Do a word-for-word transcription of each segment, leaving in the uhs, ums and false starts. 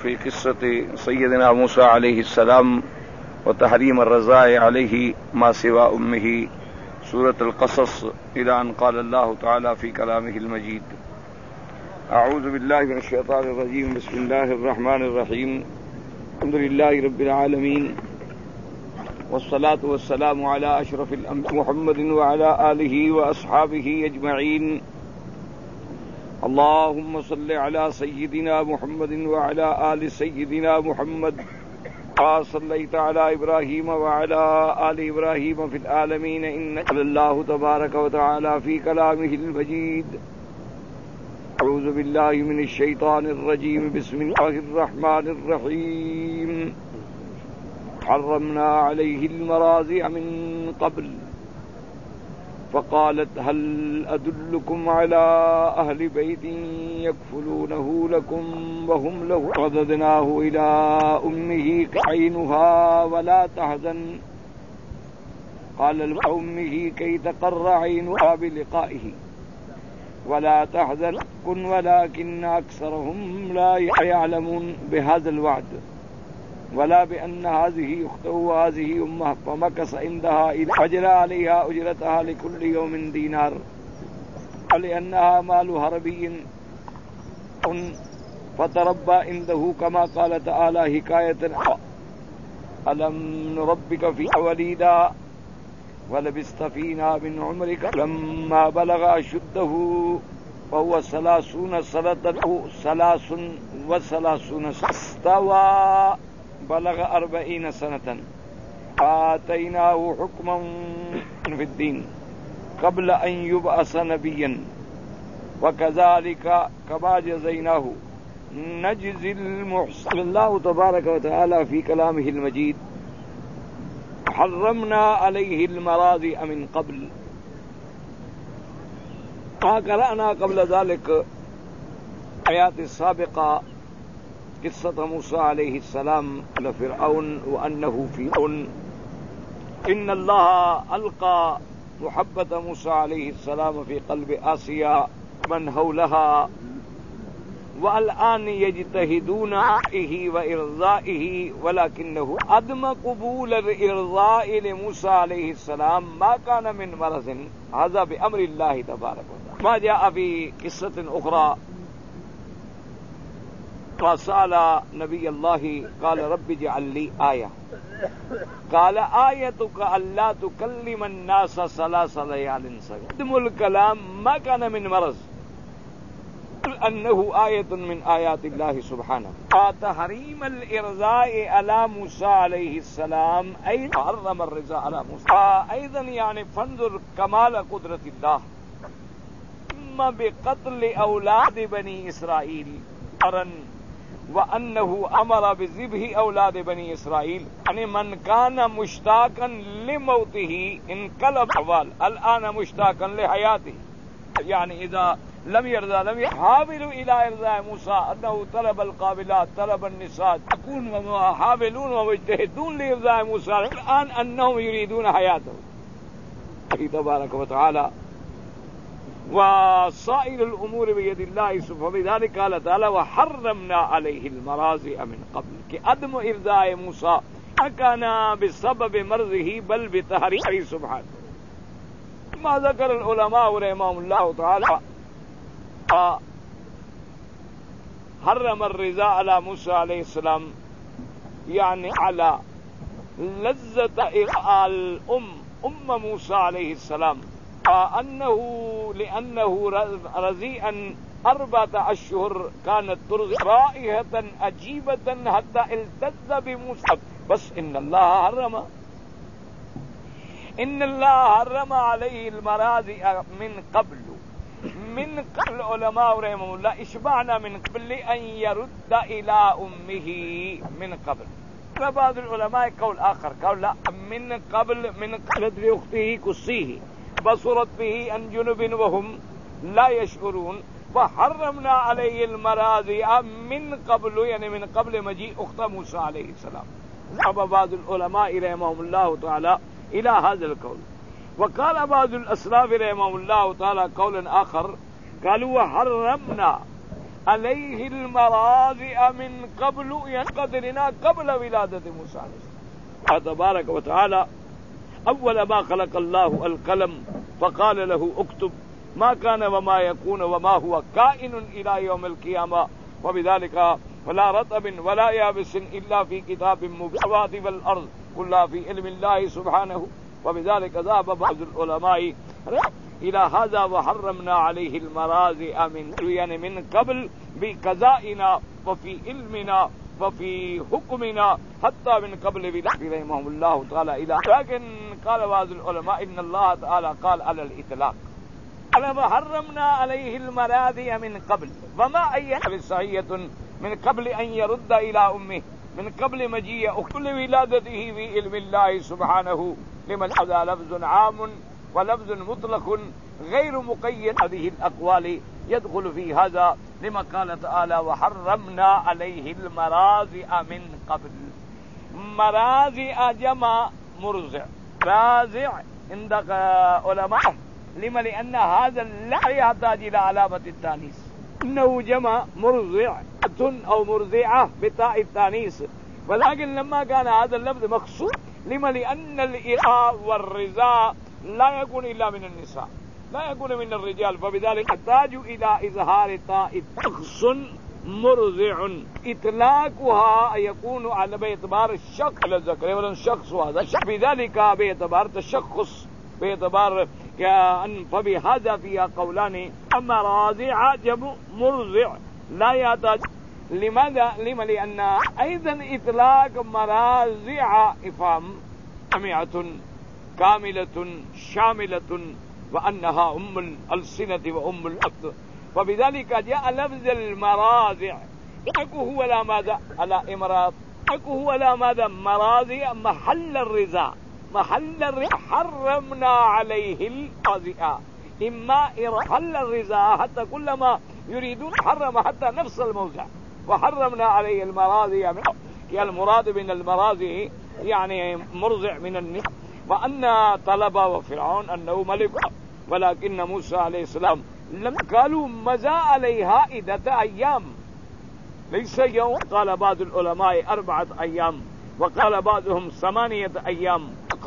في قصة سيدنا موسى عليه السلام وتحريم الرضاع عليه ما سوى أمه، سورة القصص، إلى أن قال الله تعالى في كلامه المجيد: أعوذ بالله من الشيطان الرجيم، بسم الله الرحمن الرحيم، الحمد لله رب العالمين، والصلاة والسلام على أشرف الأنبياء محمد وعلى آله وأصحابه أجمعين. اللهم صل على سيدنا محمد وعلى آل سيدنا محمد كما صليت على إبراهيم وعلى آل إبراهيم في العالمين إنك حميد مجيد. الله تبارك وتعالى في كلامه المجيد: أعوذ بالله من الشيطان الرجيم، بسم الله الرحمن الرحيم. حرمنا عليه المراضع من قبل فقالت هل أدلكم على أهل بيت يكفلونه لكم وهم له، رددناه إلى أمه عينها ولا تحزن، قال لأمه كي تقر عينها بلقائه ولا تحزن ولكن أكثرهم لا يعلمون بهذا الوعد ولا بأن هذه أخته وهذه أمه، فمكث عندها إلى أجر عليها أجرتها لكل يوم دينار، لأنها مال هربي فتربى عنده، كما قال تعالى حكاية: ألم نربك في وليدا ولبست فينا من عمرك لما بلغ أشده فهو ثلاثون سنة ثلاث وثلاثون استوى بلغ أربعين سنة، آتيناه حكما في الدين قبل أن يبعث نبيا، وكذلك كما جزيناه نجزي المحسنين. الله تبارك وتعالى في كلامه المجيد: حرمنا عليه المراضع من قبل. ما قرأنا قبل ذلك آيات السابقة قصة موسى عليه السلام على فرعون وأنه فرعون. إن الله ألقى محبة موسى عليه السلام في قلب آسيا من حولها، والآن يجتهدون عليه وإرضائه، ولكنه عدم قبول الإرضاء لموسى عليه السلام ما كان من مرض، هذا بأمر الله تبارك وتعالى. ما جاء في قصة أخرى: فسأل نبي الله قال رب اجعل لي آية، قال آيتك ألا تكلم الناس ثلاث ليال سويا. عدم الكلام ما كان من مرض، أنه آية من آيات الله سبحانه. تحريم الإرضاء على موسى عليه السلام أي حرم الرضا على موسى أيضا، يعني فانظر كمال قدرة الله. إما بقتل أولاد بني إسرائيل أرن، وأنه أمر بذبح أولاد بني إسرائيل، يعني من كان مشتاقا لموته انقلب أحوال، الآن مشتاقا لحياته. يعني إذا لم يرضى لم يحاولوا إلى إرضاء موسى، أنه طلب القابلات طلب النساء، يكون حابلون ومجتهدون لإرضاء موسى، الآن أنهم يريدون حياته تبارك وتعالى. وصائر الأمور بيد الله سبحانه، بذلك قال تعالى: وحرمنا عليه المراضع من قبل، کہ عدم إرضاء موسى كان بسبب مرضه بل بتحريمه سبحانه. ما ذكر العلماء رحمهم الله تعالى حرم الرضا على موسى عليه السلام، يعني على لذة الأم أم موسى عليه السلام، أنه لأنه رضيئا أربعة أشهر كانت ترضع رائحة عجيبة حتى التذ بموسى، بس إن الله حرم إن الله حرم عليه المراضع من قبل. من قبل علماء رحمه الله اشبعنا من قبل أن يرد إلى أمه من قبل. فبعض العلماء قول آخر، قول لا، من قبل من قبل لأخته قصيه بصرت به عن جنب وهم لا يشعرون، وحرمنا عليه المراضع من قبل، يعني من قبل مجيء أخت موسى عليه السلام. ذهب بعض العلماء رحمهم الله تعالى إلى هذا القول. وقال بعض الأسلاف رحمهم الله تعالى قولا آخر، قالوا وحرمنا عليه المراضع من قبل ينقدرنا قبل ولادة موسى عليه السلام. تبارك وتعالى أول ما خلق الله القلم فقال له اكتب ما كان وما يكون وما هو كائن إلى يوم القيامة وبذلك ولا رطب ولا يابس إلا في كتاب مبين والأرض كلها في علم الله سبحانه. وبذلك ذهب بعض العلماء إلى هذا وحرمنا عليه المراضع من يعني من قبل بقضائنا وفي علمنا وفي حكمنا حتى من قبل بلاد رحمهم الله تعالى إلى. لكن قال بعض العلماء إن الله تعالى قال على الإطلاق قال وحرمنا عليه المراضع من قبل وما أي صحية من قبل أن يرد إلى أمه من قبل مجيء كل ولادته في علم الله سبحانه. لمن هذا لفظ عام ولفظ مطلق غير مقيد. هذه الأقوال يدخل في هذا لما قال تعالى وحرمنا عليه المراضع من قبل. مراضع جمع مرضع. راضع عند علماء لما لأن هذا لا يحتاج إلى علامة التانيث إنه جمع مرضع أو مرضعة بتاء التانيث. ولكن لما كان هذا اللفظ مخصوص لما لأن الإرضاء والرضاع لا يكون إلا من النساء لا يكون من الرجال فبذلك يحتاج إلى إظهار تاء شخص مرضع. إطلاقها يكون على باعتبار الشخص الذكر ولا الشخص هذا بذلك باعتبار تشخص باعتبار كأن. فبهذا فيها قولان مراضع جمع مرضع لا يحتاج. لماذا؟ لما لأن أيضا إطلاق مراضع إفهام جامعة كاملة شاملة وأنها أم الألسنة وأم الأبد. فبذلك جاء لفظ المراضع أكو هو لا ماذا على إمراض أكو هو لا ماذا مراضع محل الرضا محل الرضا. حرمنا عليه المراضع إما محل الرضا حتى كلما يريدون حرم حتى نفس الموضع وحرمنا عليه المراضع. المراد من المراضع يعني مرضع من النساء. وأن طلب وفرعون أنه ملك ولكن موسى عليه السلام لم قالوا مزى عليها عدة أيام ليس يوم. قال بعض العلماء أربعة أيام وقال بعضهم ثمانية أيام.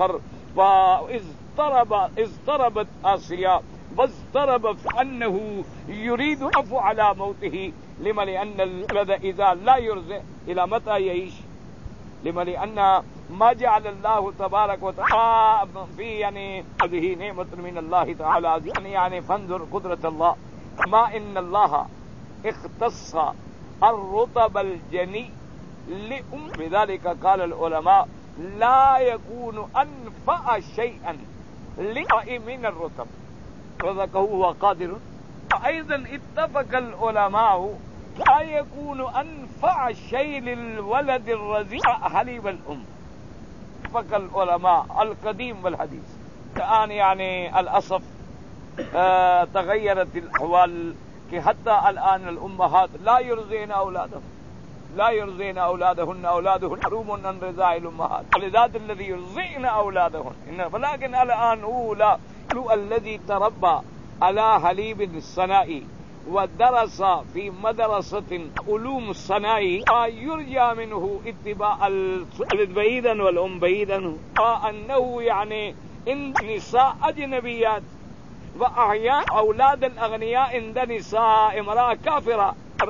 فاضطرب اضطربت آسيا واضطرب أنه يريد العفو على موته. لما لأن الولد إذا لا يرزق إلى متى يعيش؟ لما لأن ما جعل الله تبارك وتعالى في يعني هذه نعمة من الله تعالى يعني, يعني فانظر قدرة الله. ما إن الله اختص الرطب الجني لأم. بذلك قال العلماء لا يكون أنفع شيئا لأي من الرطب وذاك هو قادر. أيضا اتفق العلماء لا يكون أنفع شيء للولد الرضيع حليب الأم. اتفق العلماء القديم والحديث. الآن يعني الأسف آه تغيرت الأحوال حتى الآن الأمهات لا يرضين أولادهم لا يرضين أولادهن أولادهن حروم عن رضاع الأمهات لذات الذي يرضين أولادهن. ولكن الآن هو لا الذي تربى على حليب الصناعي ودرس في مدرسة علوم الصناعي يرجى منه اتباع الولد بعيدا والأم بعيدا. أنه يعني إن نساء أجنبيات وأحيانا أولاد الأغنياء عند نساء امرأة كافرة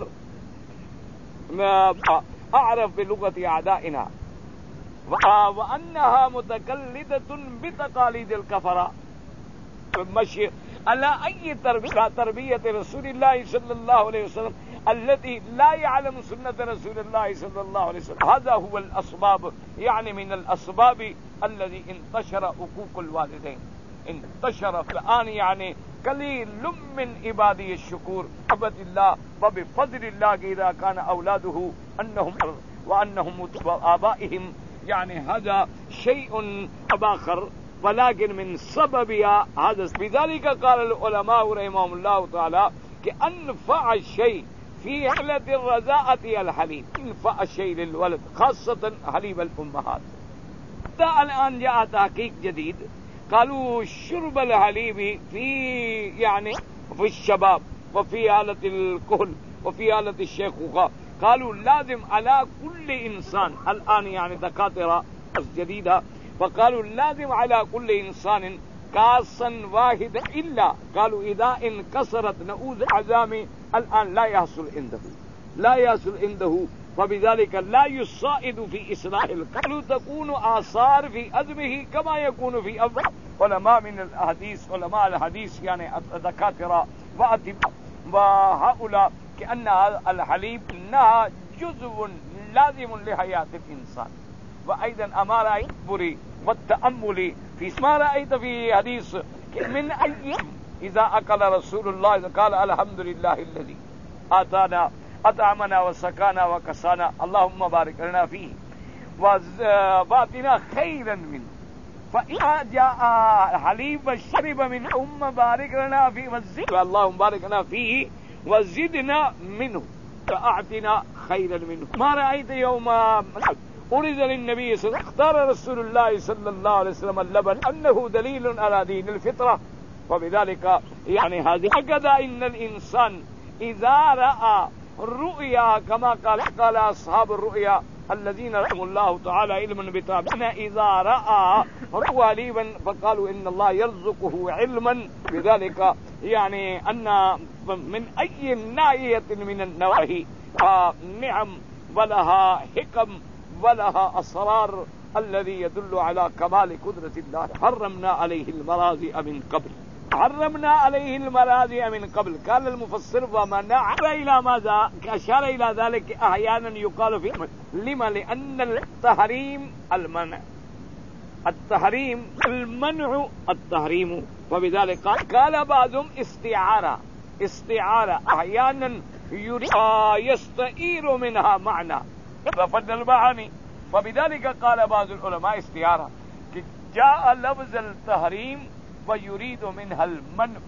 أعرف بلغة أعدائنا وأنها متقلدة بتقاليد الكفرة مشي على أي تربية تربية رسول الله صلى الله عليه وسلم التي لا يعلم سنة رسول الله صلى الله عليه وسلم. هذا هو الأسباب يعني من الأسباب الذي انتشر حقوق الوالدين انتشر الآن يعني قليل من عبادي الشكور عبد الله وبفضل الله إذا كان أولاده أنهم وأنهم آبائهم يعني هذا شيء آخر ولكن من سببها هذا. بذلك قال العلماء رحمهم الله تعالى كأنفع الشيء في حالة الرضاعة الحليب أنفع الشيء للولد خاصة حليب الأمهات. حتى الآن جاء تحقيق جديد قالوا شرب الحليب في يعني في الشباب وفي حالة الكهل وفي حالة الشيخوخة. قالوا لازم على كل إنسان الآن يعني دكاترة جديدة، فقالوا لازم على كل إنسان كاسا واحدا، إلا قالوا إذا انكسرت نؤوذ عظام الآن لا يحصل عنده لا يحصل عنده فبذلك لا يصائد في إصلاح القلب، تكون آثار في عزمه كما يكون في أول. علماء من الحديث علماء الحديث يعني دكاترة وأطباء وهؤلاء كأن الحليب إنها جزء لازم لحياة الإنسان. وأيضا أما رأيت بري والتأمل في ما رأيت في حديث من أيام إذا أكل رسول الله قال الحمد لله الذي آتانا أطعمنا وسقانا وكسانا اللهم بارك لنا فيه وآتنا خيرا منه، فإذا جاء حليب شرب من أم بارك لنا فيه وزد اللهم بارك لنا فيه وزدنا منه فأعطنا خيرا منه. ما رأيت يوم أريد للنبي صلى الله عليه وسلم اختار رسول الله صلى الله عليه وسلم اللبن أنه دليل على دين الفطرة، وبذلك يعني هذه هكذا إن الإنسان إذا رأى الرؤيا كما قال قال أصحاب الرؤيا الذين رحمه الله تعالى علما بتابعنا إذا رأى حليبا فقالوا إن الله يرزقه علما، بذلك يعني أن من أي ناحية من النواحي نعم ولها حكم ولها أسرار الذي يدل على كمال قدرة الله. حرمنا عليه المراضع من قبل حرمنا عليه المراضع من قبل. قال المفسر ومنع إلى ماذا؟ أشار إلى ذلك أحيانا يقال في لما لأن التحريم المنع التحريم المنع التحريم، وبذلك قال بعضهم استعارة استعارة أحيانا يستعير منها معنى رفض المعاني، وبذلك قال بعض العلماء استعارة جاء لفظ التحريم ويريد منها المنع.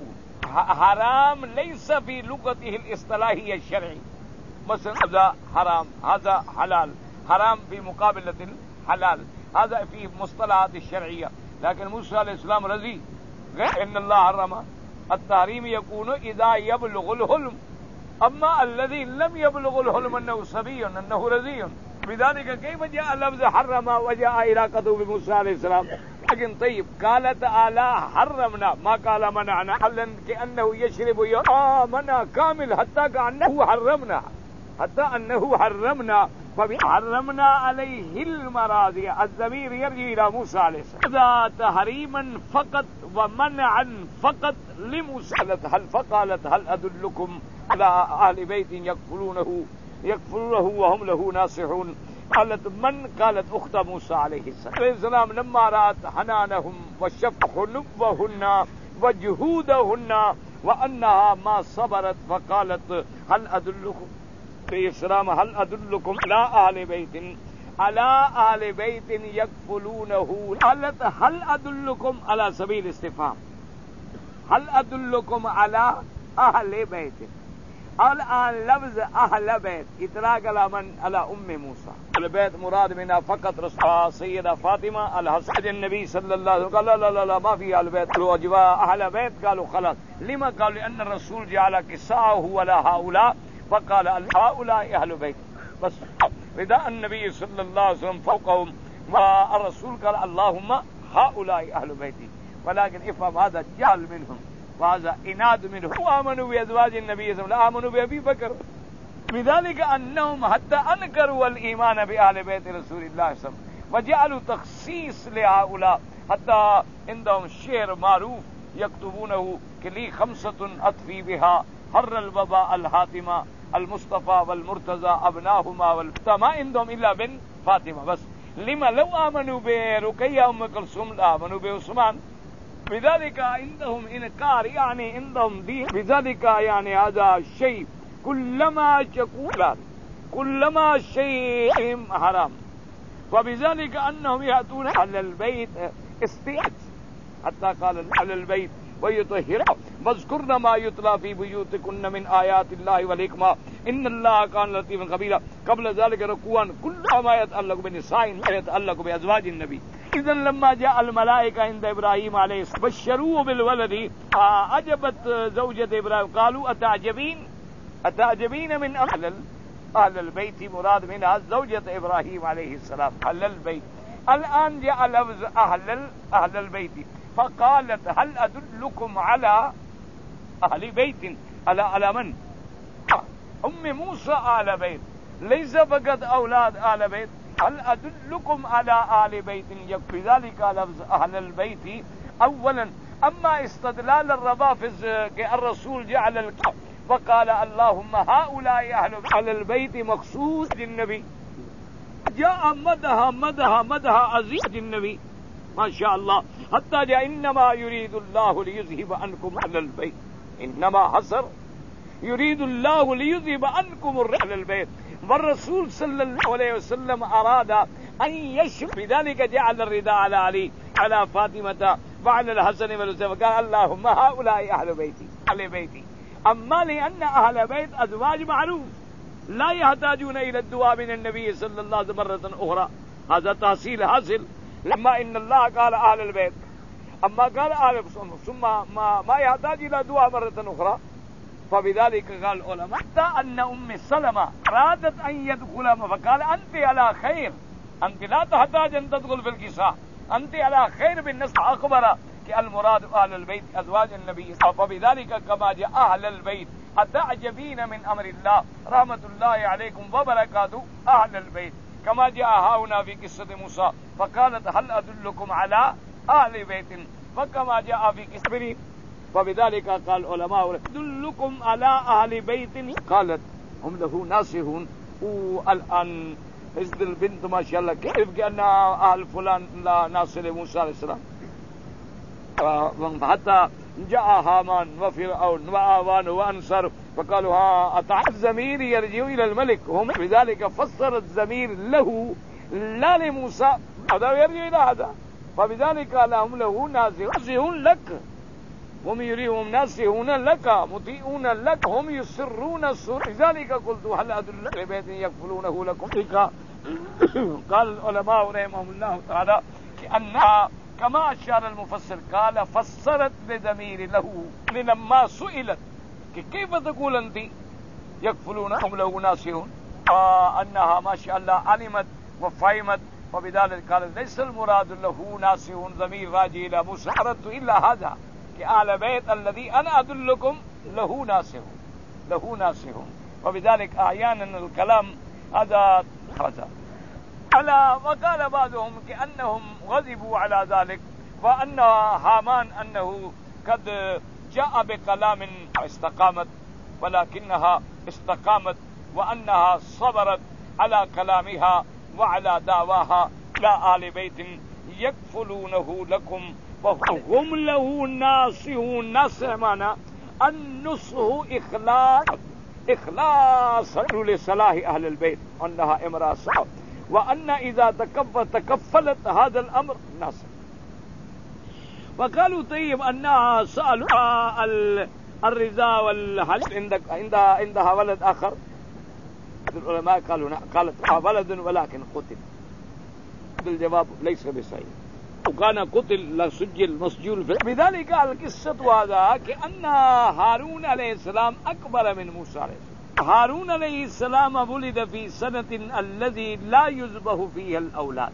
حرام ليس في لغته الاصطلاحية الشرعي، مثلا هذا حرام هذا حلال، حرام في مقابلة الحلال هذا في مصطلحات الشرعية، لكن موسى عليه السلام رضي غير ان الله حرم. التحريم يكون اذا يبلغ الحلم، اما الذي لم يبلغ الحلم انه صبي انه رضي، بذلك كيف جاء لفظ حرم وجاء علاقته بموسى عليه السلام؟ لكن طيب قال تعالى حرمنا ما قال منعنا، حلا كأنه يشرب آه منع كامل حتى كأنه حرمنا حتى أنه حرمنا فحرمنا عليه المراضع. الضمير يرجع إلى موسى عليه السلام. إذا تحريما فقط ومنعا فقط لموسى هل فقالت هل أدلكم على أهل بيت يكفلونه يكفلونه وهم له ناصحون؟ قالت من؟ قالت أخت موسى عليه السلام لما رأت حنانهم وشفق نبهن وجهودهن وأنها ما صبرت فقالت هل أدلكم عليه السلام هل أدلكم على أهل بيت على أهل بيت يكفلونه؟ قالت هل أدلكم على سبيل استفهام هل أدلكم على أهل بيت. الآن لفظ أهل بيت إطلاق على من؟ على أم موسى. البيت مراد منها فقط رسول سيدة فاطمة الحسن النبي صلى الله عليه وسلم قال لا لا لا ما في أهل بيت. قالوا أجواء أهل بيت قالوا خلاص. لما؟ قالوا لأن الرسول جعل كساءه ولا هؤلاء فقال هؤلاء أهل بيت بس. رداء النبي صلى الله عليه وسلم فوقهم والرسول قال اللهم هؤلاء أهل بيتي، ولكن افهم هذا جهل منهم وهذا إناد منهم. وآمنوا بأزواج النبي صلى الله عليه وسلم آمنوا بأبي بكر، بذلك أنهم حتى أنكروا الإيمان بأهل بيت رسول الله صلى الله عليه وسلم وجعلوا تخصيص لهؤلاء. حتى عندهم شعر معروف يكتبونه كلي خمسة أطفي بها حر الوباء الحاتمة المصطفى والمرتضى أبناهما والفتى، ما عندهم إلا بن فاطمة بس. لما لو آمنوا برقية أم كلثوم آمنوا بعثمان، بذلك عندهم إنكار يعني عندهم دين. بذلك يعني هذا شيء كلما شكولا كلما شيء حرام، وبذلك أنهم يأتون على البيت استيعاب حتى قال على البيت ويطهر واذكرن ما يتلى في بيوتكن من آيات الله والحكمة إن الله كان لطيفا خبيرا. قبل ذلك ركوعا كل ما يتعلق بنساء ما يتعلق بأزواج النبي. إذا لما جاء الملائكة عند إبراهيم عليه السلام بشروه بالولد أعجبت زوجة إبراهيم قالوا أتعجبين أتعجبين من أهل أهل البيت مراد منها زوجة إبراهيم عليه السلام أهل البيت. الآن جاء لفظ أهل أهل البيت فقالت هل أدلكم على أهل بيت على على من؟ أم موسى آل بيت، ليس فقط أولاد آل بيت. هل أدلكم على آل بيت يكفي ذلك لفظ أهل البيت أولا. أما استدلال الروافض الرسول جعل الكعب وقال اللهم هؤلاء أهل البيت مخصوص للنبي، جاء مدها مدها مدها عزيز النبي ما شاء الله، حتى جاء إنما يريد الله ليذهب عنكم أهل البيت، إنما حصر يريد الله ليذهب عنكم أهل البيت. والرسول صلى الله عليه وسلم أراد أن يشرب، بذلك جعل الرداء على علي على فاطمة وعلى الحسن والحسين، وقال اللهم هؤلاء أهل بيتي أهل بيتي. أما لأن أهل بيت أزواج معروف لا يحتاجون إلى الدعاء من النبي صلى الله عليه وسلم مرة أخرى، هذا تحصيل حاصل. لما إن الله قال أهل البيت، أما قال أهل ثم ما, ما يحتاج إلى دعاء مرة أخرى. فبذلك قال العلماء حتى أن أم سلمة أرادت أن يدخل فقال أنت على خير، أنت لا تحتاج أن تدخل في الكساء، أنت على خير بالنص. أخبر المراد أهل البيت أزواج النبي. فبذلك كما جاء أهل البيت أتعجبين من أمر الله رحمة الله عليكم وبركاته أهل البيت، كما جاء هنا في قصة موسى فقالت هل أدلكم على أهل بيت، وكما جاء في قصة. فبذلك قال العلماء أدلكم على أهل بيت، قالت هم له ناصحون. والآن حزد البنت ما شاء الله كيف كأن أهل فلان لا ناصر موسى عليه السلام. حتى جاء هامان وفرعون وآوان وأنصار فقالوا ها أطاع الزمير يرجع إلى الملك، هم بذلك فسر الزمير له لا لموسى، هذا يرجع إلى هذا. فبذلك لهم له ناصحون لك، هم يريهم ناصحون لك مطيعون لك، هم يسرون السر. لذلك قلت هل أدل على بيت يكفلونه لكم. قال العلماء رحمهم الله تعالى أنها كما أشار المفسر قال فسرت بضمير له لما سئلت كيف تقول أنت يكفلونهم له ناصحون، أنها ما شاء الله علمت وفهمت. وبذلك قال ليس المراد له ناصحون ضمير راجع إلى موسى، أردت إلا هذا آل بيت الذي أنا أدلكم له ناصحون له ناصحون. وبذلك أحيانا الكلام هذا هذا على. وقال بعضهم كأنهم غضبوا على ذلك، وأن هامان أنه قد جاء بكلام استقامت ولكنها استقامت، وأنها صبرت على كلامها وعلى دعواها لا آل بيت يكفلونه لكم وهم له ناصحون. ناصح معنى النصح إخلاص إخلاص لصلاح أهل البيت، أنها امرأة صعب، وأن إذا تكفل تكفلت هذا الأمر ناصح. وقالوا طيب أنها سألوا الرضا والحلف عندك عندها عندها ولد آخر. العلماء قالوا قالت ولد ولكن قتل. الجواب ليس بصحيح، وكان قتل لسجل مسجول. بذلك القصة هذا كأن هارون عليه السلام أكبر من موسى عليه السلام. هارون عليه السلام ولد في سنة الذي لا يذبح فيها الأولاد،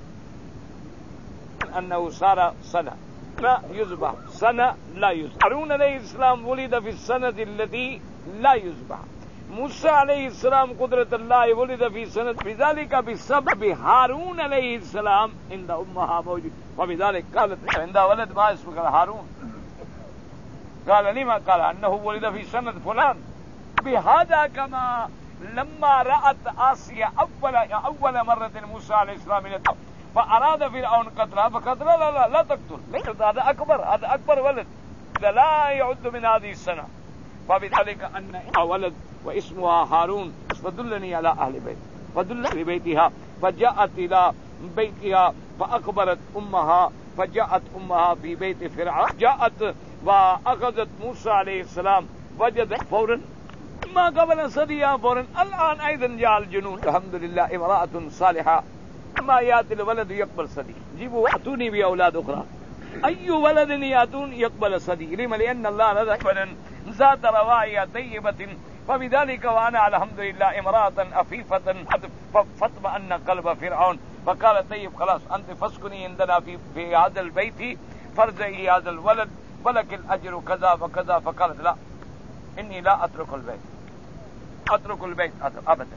أنه صار سنة لا يذبح سنة لا يذبح. هارون عليه السلام ولد في السنة التي لا يذبح. موسى عليه السلام قدرة الله ولد في سنة، بذلك بسبب هارون عليه السلام عند أمها موجود. وبذلك قالت عند ولد ما اسمه هارون، قال لما؟ قال أنه ولد في سنة فلان. بهذا كما لما رأت آسيا أول أول مرة موسى عليه السلام فأراد فرعون قتلها فقتل لا لا لا تقتل، هذا أكبر هذا أكبر ولد، هذا لا يعد من هذه السنة. فبذلك أن ولد واسمها هارون فدلني على أهل بيت فدل أهل بيتها. فجاءت إلى بيتها فأخبرت أمها، فجاءت أمها في بيت فرعون، جاءت وأخذت موسى عليه السلام وجد فورا ما قبل صديها فورا. الآن أيضا جاء الجنون. الحمد لله امرأة صالحة ما يأتي الولد يقبل صدي، جيبوا أتوني بأولاد أخرى، أي ولد يأتون يقبل صدي. لما؟ لأن الله رزق ذات رواية طيبة فبذلك وانا الحمد لله امرأة عفيفة فاطمأن قلب فرعون فقال طيب خلاص انت فاسكني عندنا في في هذا البيت فرزقي هذا الولد ولك الاجر كذا وكذا. فقالت لا اني لا اترك البيت اترك البيت ابدا.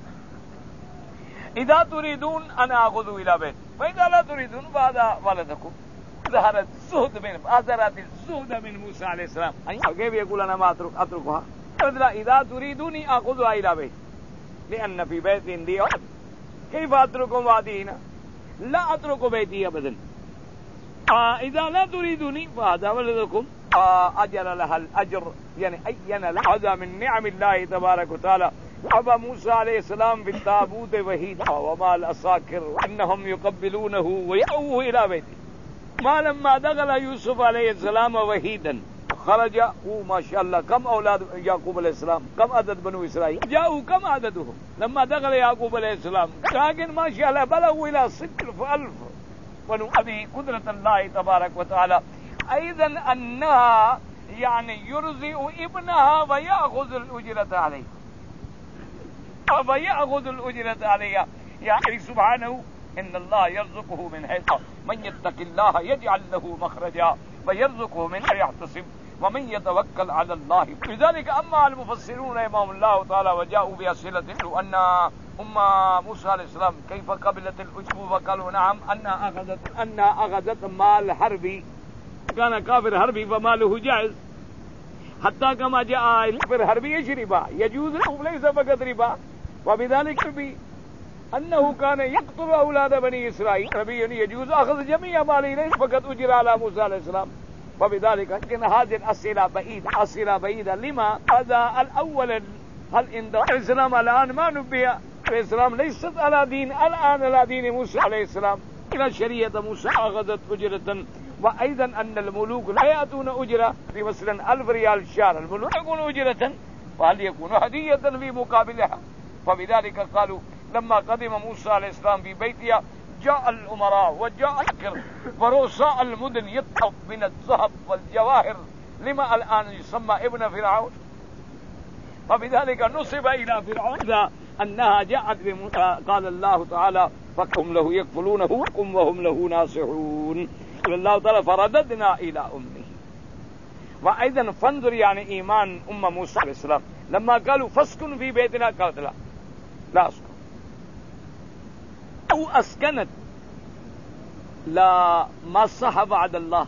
اذا تريدون انا اخذ الى بيت واذا لا تريدون فهذا ولدكم. ظهرت الزهد من اثرت الزهد من موسى عليه السلام. كيف يقول انا ما اترك اتركها؟ اذا تريدوني اخذها الى بيت لان في بيت عندي ولد. كيف اترك وادي هنا؟ لا اترك بيتي ابدا. آه اذا لا تريدوني فهذا ولدكم. آه اجر لها الاجر يعني اين لها. هذا من نعم الله تبارك وتعالى. أبا موسى عليه السلام في التابوت وحيدا وما الأساكر أنهم يقبلونه ويأوه إلى بيته. ما لما دخل يوسف عليه السلام وحيدا خرج ما شاء الله كم أولاد يعقوب عليه السلام كم عدد بنو إسرائيل جاءوا كم عددهم لما دخل يعقوب عليه السلام لكن ما شاء الله بلغوا إلى ستة ألف بنو. هذه قدرة الله تبارك وتعالى. أيضا أنها يعني يرزق ابنها ويأخذ الأجرة عليه فيأخذ الأجرة عليها. يعني سبحانه إن الله يرزقه من حيث من يتق الله يجعل له مخرجا ويرزقه من حيث يحتسب ومن يتوكل على الله. لذلك أما المفسرون رحمهم الله تعالى وجاءوا بأسئلة أن أم موسى عليه السلام كيف قبلت الأجر فقالوا نعم أنها أخذت أنها أخذت مال حربي كان كافر حربي فماله جائز حتى كما جاء الكافر حربي يشربا يجوز له ليس فقط ربا. وبذلك ربي أنه كان يقتل أولاد بني إسرائيل ربي يجوز أخذ جميع ماله ليس فقط أجر على موسى عليه السلام. وبذلك لكن هذه الأسئلة بعيدة أسئلة بعيدة. لما هذا الأول هل عند الإسلام الآن ما نبي الإسلام ليست على دين الآن على دين موسى عليه السلام إلى شريعة موسى أخذت أجرة. وأيضا أن الملوك لا يأتون أجرة في مثلا ألف ريال الشهر الملوك يكون أجرة وهل يكون هدية في مقابلها. فبذلك قالوا لما قدم موسى عليه السلام في بيتها جاء الأمراء وجاء الكر ورؤساء المدن يطلب من الذهب والجواهر لما الآن يسمى ابن فرعون. فبذلك نصب إلى فرعون أنها جاءت بموسى. قال الله تعالى فهم له يكفلونه وهم له ناصحون. الله تعالى فرددنا إلى أمه. وأيضا فانظر يعني إيمان أم موسى عليه السلام لما قالوا فاسكن في بيتنا قالت لا لا أسكن أو أسكنت لا ما صح بعد الله.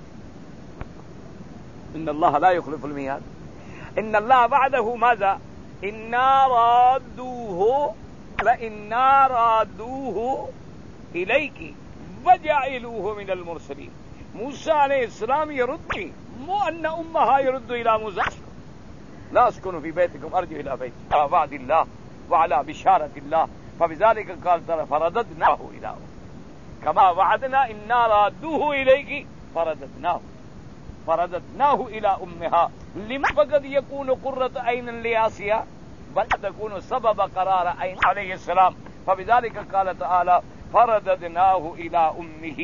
إن الله لا يخلف الميعاد. إن الله بعده ماذا؟ إنا رادوه فإنا رادوه إليك وجعلوه من المرسلين. موسى عليه السلام يرد مو أن أمها يرد إلى موسى لا أسكن في بيتكم أرجع إلى بيتي على وعد الله وعلى بشارة الله. فبذلك قال ترى فرددناه إلى أمه كما وعدنا إنا رادوه إليك فرددناه فرددناه إلى أمها. لما فقد يكون قرة عين لآسيا بل تكون سبب قرار عين عليه السلام. فبذلك قال تعالى فرددناه إلى أمه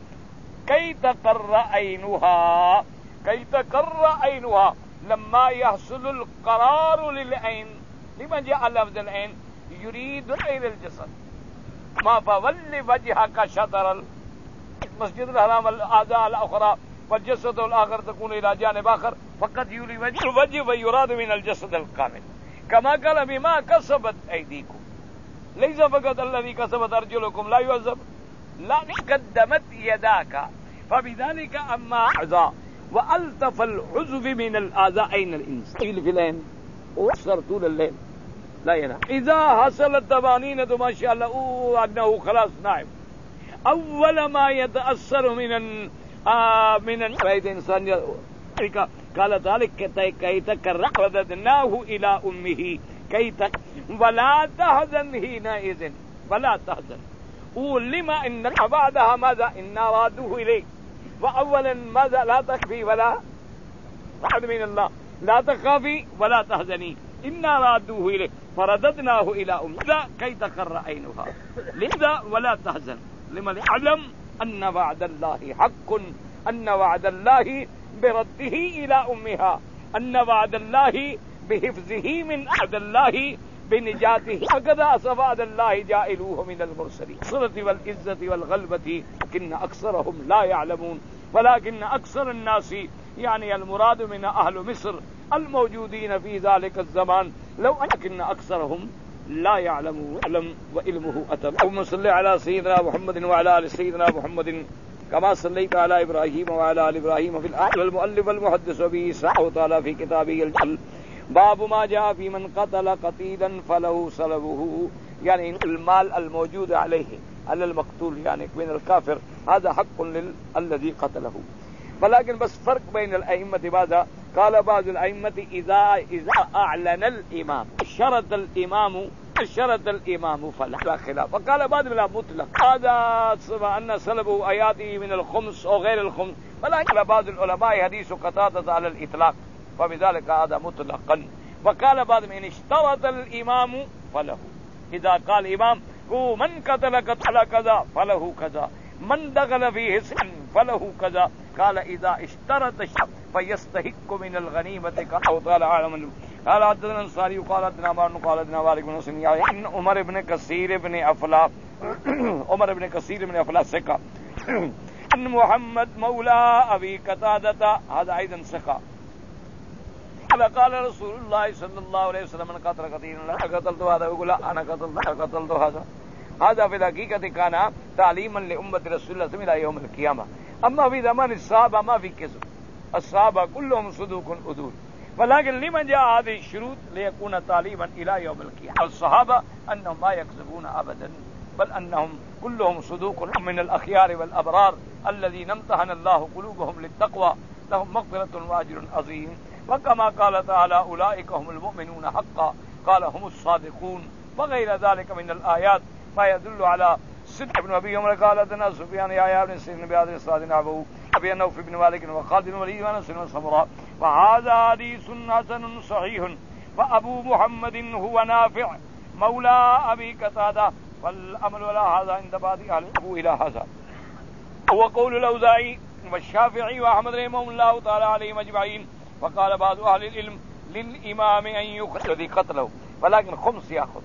كي تقر عينها كي تقر عينها. لما يحصل القرار للعين لمن جاء لفظ العين يريد غير الجسد ما فول وجهك شطر المسجد الحرام الأعضاء الأخرى والجسد الآخر تكون إلى جانب آخر فقد يولي وجه الوجه ويراد من الجسد الكامل. كما قال بما كسبت أيديكم ليس فقط الذي كسبت أرجلكم لا يعذب لا قدمت يداك. فبذلك أما أعضاء وألطف الحزب من الأعضاء أين الإنسان في العين وأكثر طول الليل لا ينام. إذا حصل الطمأنينة ما شاء الله أنه خلاص نائم. أول ما يتأثر من ال آه من الإنسان قال ذلك كي تكر رددناه إلى أمه كي تك ولا تحزن حينئذ ولا تحزن. ولما إن بعدها ماذا إنا رادوه إليك. وأولا ماذا لا تخفي ولا بعد من الله لا تخافي ولا تحزني إنا رادوه إليك فرددناه إلى أمه كي تقر عينها لذا ولا تحزن لمن يعلم أن وعد الله حق أن وعد الله برده إلى أمها أن وعد الله بحفظه من عهد الله بنجاته هكذا أصفاد الله جائلوه من المرسلين الصلة والعزة والغلبة لكن أكثرهم لا يعلمون ولكن أكثر الناس يعني المراد من أهل مصر الموجودين في ذلك الزمان لو لكن أكثرهم لا يعلمون علم وعلمه أتم. اللهم صل على سيدنا محمد وعلى آل سيدنا محمد كما صليت على إبراهيم وعلى آل إبراهيم في الآخرين. المؤلف المحدث به سبحانه وتعالى في كتابه الجل باب ما جاء في من قتل قتيلا فله سلبه، يعني المال الموجود عليه على المقتول يعني من الكافر هذا حق للذي قتله. ولكن بس فرق بين الأئمة ماذا؟ قال بعض الأئمة إذا إذا أعلن الإمام شرط الإمام شرط الإمام فلا خلاف. وقال بعض لا مطلق هذا سمع أن سلبه آياته من الخمس أو غير الخمس. ولكن بعض العلماء حديث قتادة على الإطلاق فبذلك هذا مطلقا. وقال بعض من اشترط الإمام فله، إذا قال الإمام هو من قتل قتل كذا فله كذا، من دخل فيه سن فله كذا. قال إذا اشترط الشرط فيستحق من الغنيمة أو قال أعلم. قال حدثنا الأنصاري قال حدثنا مالك قال حدثنا مالك بن سنيا عن عمر بن كثير بن أفلا عمر بن كثير بن أفلا ثقة عن محمد مولى أبي قتادة هذا أيضا ثقة. قال رسول الله صلى الله عليه وسلم من قتل قتيلا قتلت هذا ويقول أنا قتلت قتلت هذا. هذا في الحقيقة كان تعليما لأمة رسول الله إلى يوم القيامة. أما في زمان الصحابة ما في كذب، الصحابة كلهم صدوق أدول. ولكن لمن جاء هذه الشروط ليكون تعليما إلى يوم القيامة. الصحابة أنهم ما يكذبون أبدا، بل أنهم كلهم صدوق من الأخيار والأبرار الذين امتحن الله قلوبهم للتقوى لهم مغفرة وأجر عظيم. وكما قال تعالى أولئك هم المؤمنون حقا قال هم الصادقون وغير ذلك من الآيات ما يدل على صدق. ابن أبي عمر قال حدثنا سفيان يا بن سعيد بن هذا الإسناد أبوه أبي نوف بن مالك وخالد بن الوليد وأنس بن سمرة وهذا حديث حسن صحيح. وأبو محمد هو نافع مولى أبي قتادة والأمل ولا هذا عند بعض أهل العلم إلى هذا. هو قول الأوزاعي والشافعي وأحمد رحمه الله تعالى عليهم أجمعين. وقال بعض أهل العلم للإمام أن يخرج الذي قتله ولكن خمس يأخذ.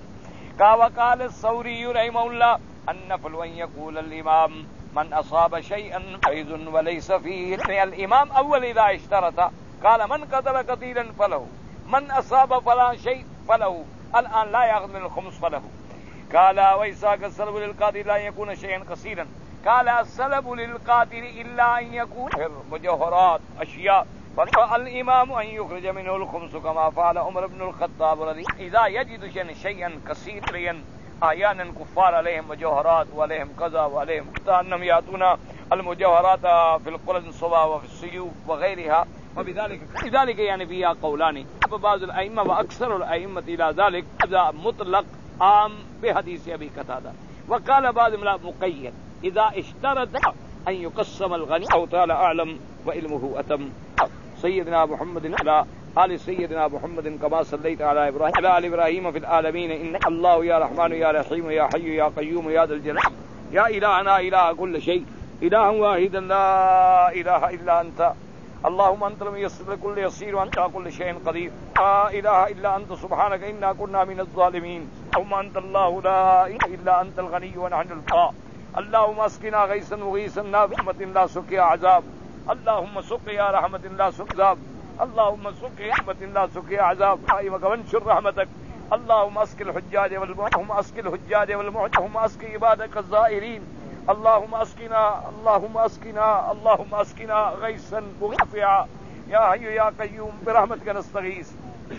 وقال الثوري رحمه الله النفل أن يقول الإمام من أصاب شيئا فيز وليس فيه. يعني الإمام أول إذا اشترط قال من قتل قتيلا فله، من أصاب فلا شيء فله، الآن لا يأخذ من الخمس فله. قال ويساق السلب للقاتل لا يكون شيئا قصيرا. قال السلب للقاتل إلا أن يكون مجوهرات أشياء فالإمام أن يخرج منه الخمس كما فعل عمر بن الخطاب رضي إذا يجد شيئا كثيرا. أحيانا كفار عليهم مجوهرات وعليهم كذا وعليهم أنهم يأتون المجوهرات في القلنسوة وفي السيوف وغيرها. وبذلك لذلك يعني فيها قولان بعض الأئمة وأكثر الأئمة إلى ذلك هذا مطلق عام بحديث أبي قتادة. وقال بعض لا مقيد إذا اشترط أن يقسم الغني أو تعالى أعلم وعلمه أتم. سيدنا محمد على آل سيدنا محمد كما صليت على إبراهيم على آل إبراهيم في العالمين إنك الله يا رحمن يا رحيم يا حي يا قيوم يا ذا الجلال يا إلهنا إله كل شيء إله واحدا لا إله إلا أنت اللهم أنت الميسر لكل يسير وأنت على كل شيء قدير لا إله إلا أنت سبحانك إنا كنا من الظالمين. اللهم أنت الله لا إله إلا أنت الغني ونحن الفقراء. اللهم اسقنا غيثا مغيثا نافعا لا سقيا عذاب. اللهم سقيا رحمة لا سقيا اللهم سقي رحمة لا سقيا عذاب قائمك وانشر رحمتك. اللهم اسق الحجاج والمعتمرين اسق الحجاج والمعتمرين اسق عبادك الزائرين. اللهم اسقنا اللهم اسقنا اللهم اسقنا غيثا مغفعا يا حي يا قيوم برحمتك نستغيث.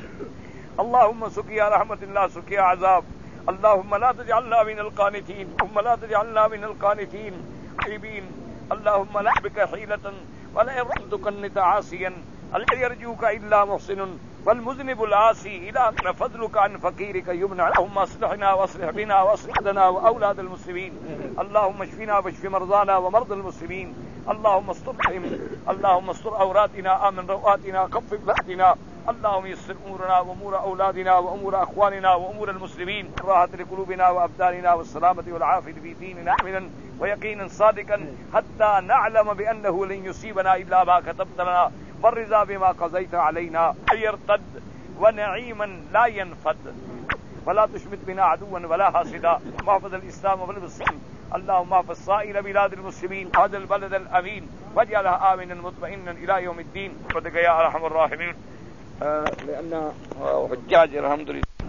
اللهم سقيا رحمة لا سقيا عذاب. اللهم لا تجعلنا من القانتين اللهم لا تجعلنا من القانتين عيبين. اللهم لا بك حيلة ولا يردك النت عاصيا لا يرجوك إلا محسن والمذنب العاصي إلى فضلك عن فقيرك يمنع. اللهم اصلحنا واصلح بنا واصلح لنا وأولاد المسلمين. اللهم اشفنا واشف مرضانا ومرضى المسلمين. اللهم استر اللهم استر عوراتنا آمن روآتنا خفف بأسنا. اللهم يسر أمورنا وأمور أولادنا وأمور أخواننا وأمور المسلمين. راحة لقلوبنا وأبداننا والسلامة والعافية في ديننا آمنا ويقينا صادقا حتى نعلم بأنه لن يصيبنا إلا ما كتبت لنا والرضا بما قضيت علينا. يرتد ونعيما لا ينفد ولا تشمت بنا عدوا ولا حاسدا واحفظ الإسلام والمسلمين اللهم احفظ سائر بلاد المسلمين هذا البلد الأمين واجعلها آمنا مطمئنا إلى يوم الدين. صدق يا أرحم الراحمين. لأن حجاج الحمد لله